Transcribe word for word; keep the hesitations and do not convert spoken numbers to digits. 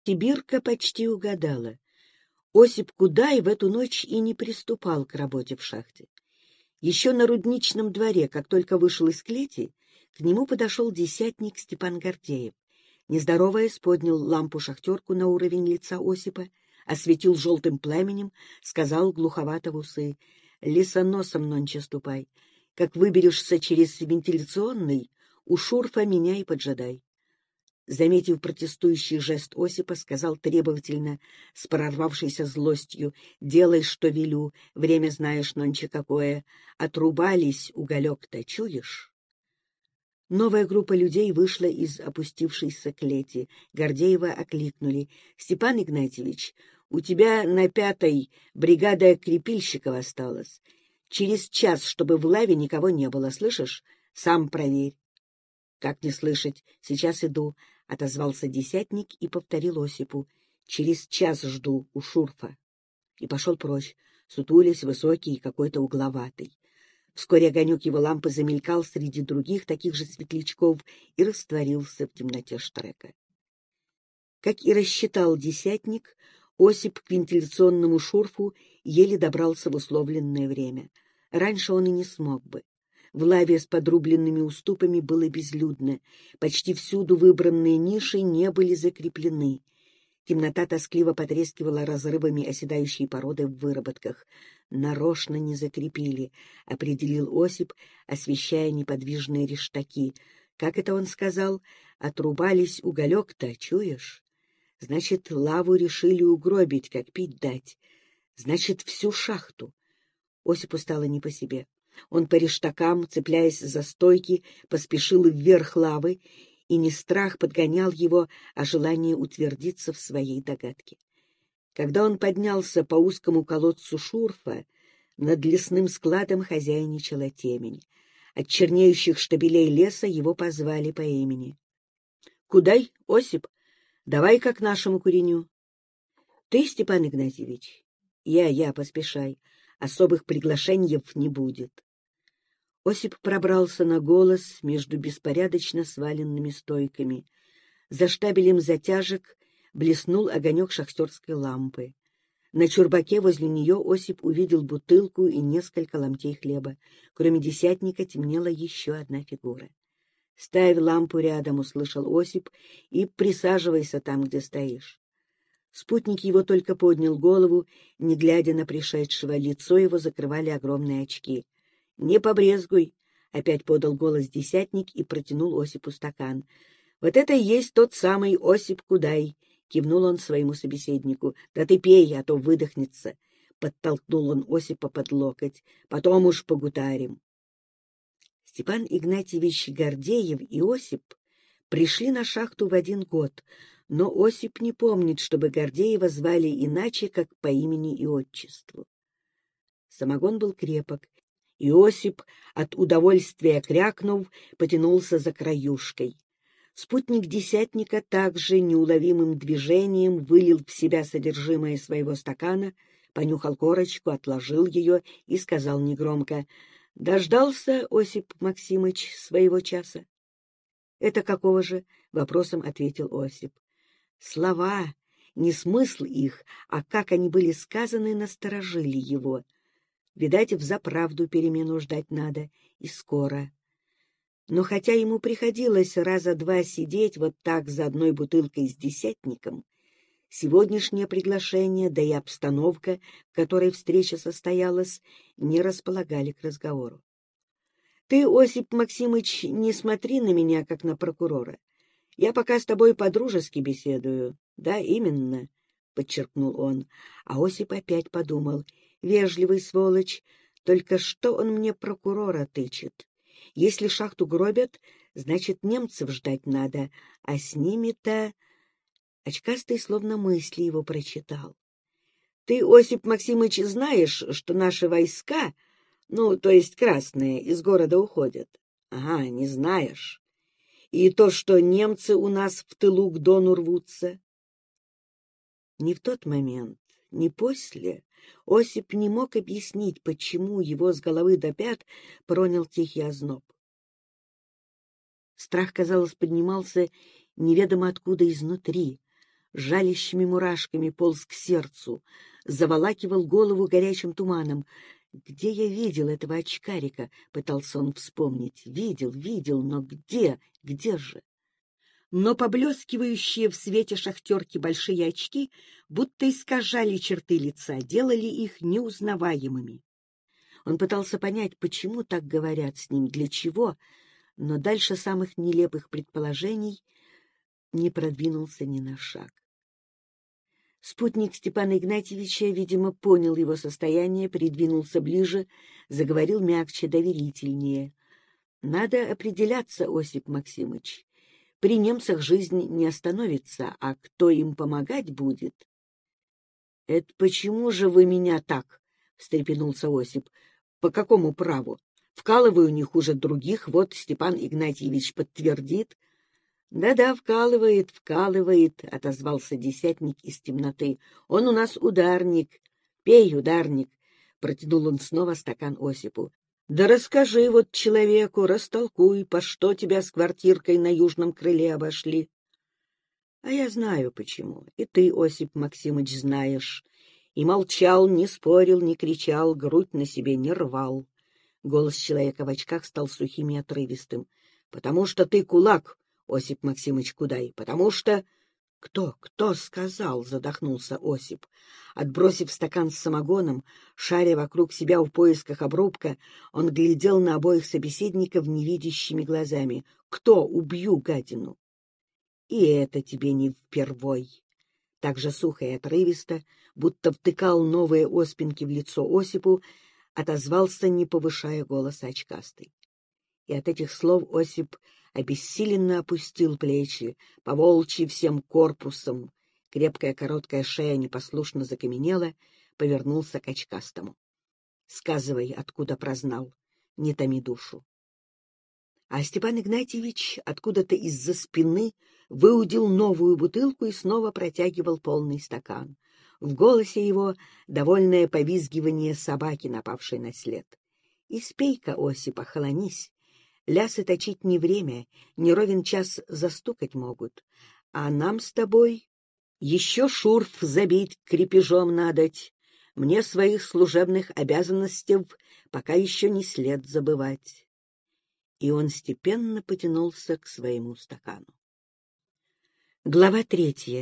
Сибирка почти угадала. Осип Кудай в эту ночь и не приступал к работе в шахте. Еще на рудничном дворе, как только вышел из клети, к нему подошел десятник Степан Гордеев. Не здороваясь, поднял лампу-шахтерку на уровень лица Осипа, осветил желтым пламенем, сказал глуховато в усы: «Лесоносом нонче ступай. Как выберешься через вентиляционный, у шурфа меня и поджидай». Заметив протестующий жест Осипа, сказал требовательно, с прорвавшейся злостью: «Делай, что велю, время знаешь нонче какое. Отрубались, уголек-то чуешь?» Новая группа людей вышла из опустившейся клети. Гордеева окликнули: «Степан Игнатьевич, у тебя на пятой бригада крепильщиков осталась. Через час, чтобы в лаве никого не было, слышишь? Сам проверь». «Как не слышать? Сейчас иду», — отозвался десятник и повторил Осипу: «Через час жду у шурфа». И пошел прочь, сутулясь, высокий и какой-то угловатый. Вскоре огонек его лампы замелькал среди других таких же светлячков и растворился в темноте штрека. Как и рассчитал десятник, Осип к вентиляционному шурфу еле добрался в условленное время. Раньше он и не смог бы. В лаве с подрубленными уступами было безлюдно. Почти всюду выбранные ниши не были закреплены. Темнота тоскливо потрескивала разрывами оседающей породы в выработках. «Нарочно не закрепили», — определил Осип, освещая неподвижные рештаки. «Как это он сказал? Отрубались, уголек-то, чуешь? Значит, лаву решили угробить, как пить дать. Значит, всю шахту». Осипу стало не по себе. Он по рештакам, цепляясь за стойки, поспешил вверх лавы, и не страх подгонял его, а желание утвердиться в своей догадке. Когда он поднялся по узкому колодцу шурфа, над лесным складом хозяйничала темень. От чернеющих штабелей леса его позвали по имени. — Кудай, Осип? Давай-ка к нашему куреню. — Ты, Степан Игнатьевич? — Я, я, поспешай. Особых приглашений не будет. Осип пробрался на голос между беспорядочно сваленными стойками. За штабелем затяжек блеснул огонек шахтерской лампы. На чурбаке возле нее Осип увидел бутылку и несколько ломтей хлеба. Кроме десятника темнела еще одна фигура. — Ставь лампу рядом, — услышал Осип, — и присаживайся там, где стоишь. Спутник его только поднял голову, не глядя на пришедшего, лицо его закрывали огромные очки. — Не побрезгуй, — опять подал голос десятник и протянул Осипу стакан. — Вот это и есть тот самый Осип Кудай, — кивнул он своему собеседнику. — Да ты пей, а то выдохнется, — подтолкнул он Осипа под локоть. — Потом уж погутарим. Степан Игнатьевич Гордеев и Осип пришли на шахту в один год, но Осип не помнит, чтобы Гордеева звали иначе, как по имени и отчеству. Самогон был крепок, и Осип, от удовольствия крякнув, потянулся за краюшкой. Спутник десятника также неуловимым движением вылил в себя содержимое своего стакана, понюхал корочку, отложил ее и сказал негромко: — Дождался, Осип Максимыч, своего часа? — Это какого же? — вопросом ответил Осип. Слова, не смысл их, а как они были сказаны, насторожили его. Видать, взаправду перемену ждать надо, и скоро. Но хотя ему приходилось раза два сидеть вот так за одной бутылкой с десятником, сегодняшнее приглашение, да и обстановка, в которой встреча состоялась, не располагали к разговору. — Ты, Осип Максимыч, не смотри на меня, как на прокурора. Я пока с тобой по-дружески беседую. — Да, именно, — подчеркнул он. А Осип опять подумал: вежливый сволочь, только что он мне прокурора тычет? Если шахту гробят, значит, немцев ждать надо, а с ними-то... Очкастый словно мысли его прочитал. — Ты, Осип Максимыч, знаешь, что наши войска, ну, то есть красные, из города уходят? — Ага, не знаешь. И то, что немцы у нас в тылу к Дону рвутся? Ни в тот момент, ни после Осип не мог объяснить, почему его с головы до пят пронял тихий озноб. Страх, казалось, поднимался неведомо откуда изнутри. жалящими мурашками полз к сердцу, заволакивал голову горячим туманом. «Где я видел этого очкарика?» — пытался он вспомнить. «Видел, видел, но где? Где же?» Но поблескивающие в свете шахтерки большие очки будто искажали черты лица, делали их неузнаваемыми. Он пытался понять, почему так говорят с ним, для чего, но дальше самых нелепых предположений не продвинулся ни на шаг. Спутник Степана Игнатьевича, видимо, понял его состояние, придвинулся ближе, заговорил мягче, доверительнее. — Надо определяться, Осип Максимыч. При немцах жизнь не остановится, а кто им помогать будет? — Это почему же вы меня так? — встрепенулся Осип. — По какому праву? Вкалываю не хуже других, вот Степан Игнатьевич подтвердит. «Да-да, вкалывает, вкалывает», — отозвался десятник из темноты. «Он у нас ударник. Пей, ударник», — протянул он снова стакан Осипу. «Да расскажи вот человеку, растолкуй, по что тебя с квартиркой на южном крыле обошли». «А я знаю, почему. И ты, Осип Максимыч, знаешь». И молчал, не спорил, не кричал, грудь на себе не рвал. Голос человека в очках стал сухим и отрывистым. «Потому что ты кулак, Осип Максимыч Кудай, потому что...» «Кто, кто сказал?» — задохнулся Осип. Отбросив стакан с самогоном, шаря вокруг себя в поисках обрубка, он глядел на обоих собеседников невидящими глазами. «Кто? Убью гадину!» «И это тебе не впервой!» Так же сухо и отрывисто, будто втыкал новые оспинки в лицо Осипу, отозвался, не повышая голоса очкастый. И от этих слов Осип обессиленно опустил плечи, поволчьи всем корпусом. Крепкая короткая шея непослушно закаменела, повернулся к очкастому. — Сказывай, откуда прознал, не томи душу. А Степан Игнатьевич откуда-то из-за спины выудил новую бутылку и снова протягивал полный стакан. В голосе его довольное повизгивание собаки, напавшей на след. — Испей-ка, Осип, охолонись. Лясы точить не время, не ровен час застукать могут. А нам с тобой еще шурф забить крепежом надоть. Мне своих служебных обязанностей пока еще не след забывать. И он степенно потянулся к своему стакану. Глава третья.